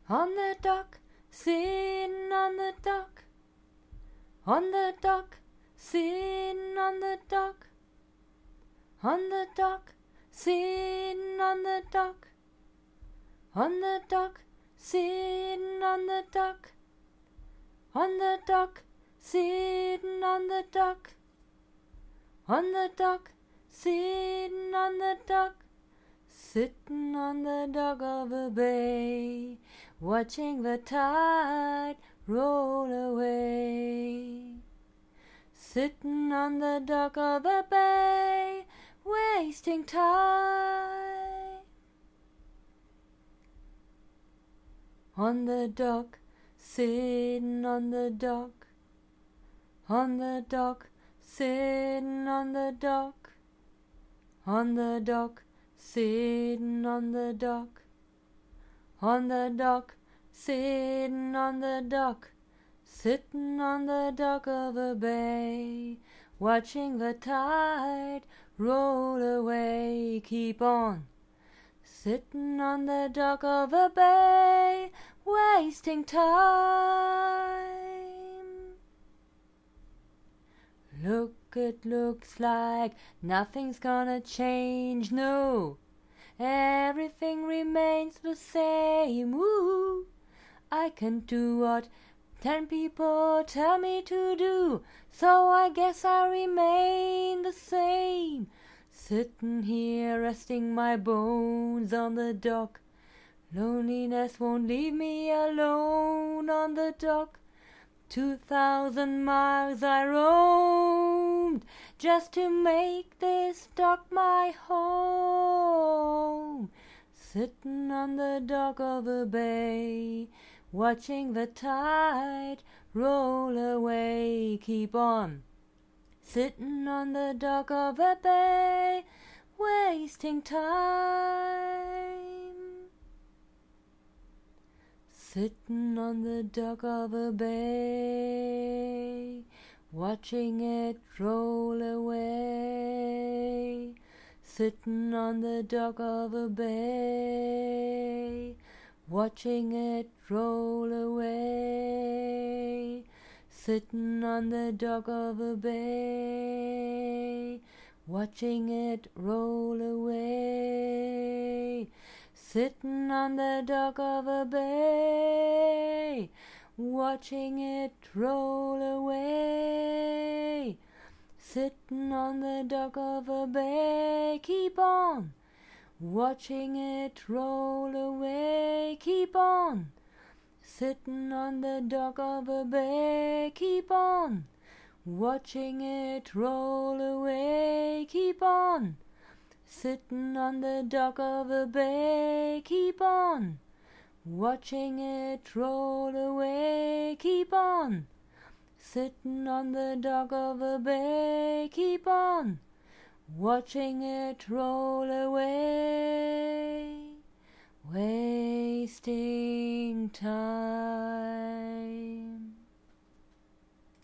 On the dock, sitting on the dock. On the dock, sitting on the dock. On the dock, sitting on the dock. On the dock, sitting on the dock. On the dock, sitting on the dock. On the dock, sitting on the dock. Sitting on the dock of a bay, watching the tide roll away. Sitting on the dock of a bay, wasting time. On the dock, sitting on the dock. On the dock, sitting on the dock. On the dock, sitting on the dock. On the dock, sitting on the dock. Sitting on the dock of a bay, watching the tide roll away. Keep on. Sitting on the dock of a bay, wasting time. Look, it looks like nothing's gonna change, no. Everything remains the same, ooh. I can do what 10 people tell me to do, so I guess I remain the same. Sitting here resting my bones on the dock. Loneliness won't leave me alone on the dock. 2,000 miles I roamed just to make this dock my home. Sitting on the dock of a bay, watching the tide roll away. Keep on. Sitting on the dock of a bay, wasting time. Sitting on the dock of a bay, watching it roll away. Sitting on the dock of a bay, watching it roll away. Sitting on the dock of a bay, watching it roll away. Sitting on the dock of a bay, watching it roll away. Sitting on the dock of a bay, keep on. Watching it roll away, keep on. Sitting on the dock of a bay, keep on. Watching it roll away, keep on. Sitting on the dock of a bay, keep on. Watching it roll away, keep on. Sitting on the dock of a bay, keep on. Watching it roll away, wasting time.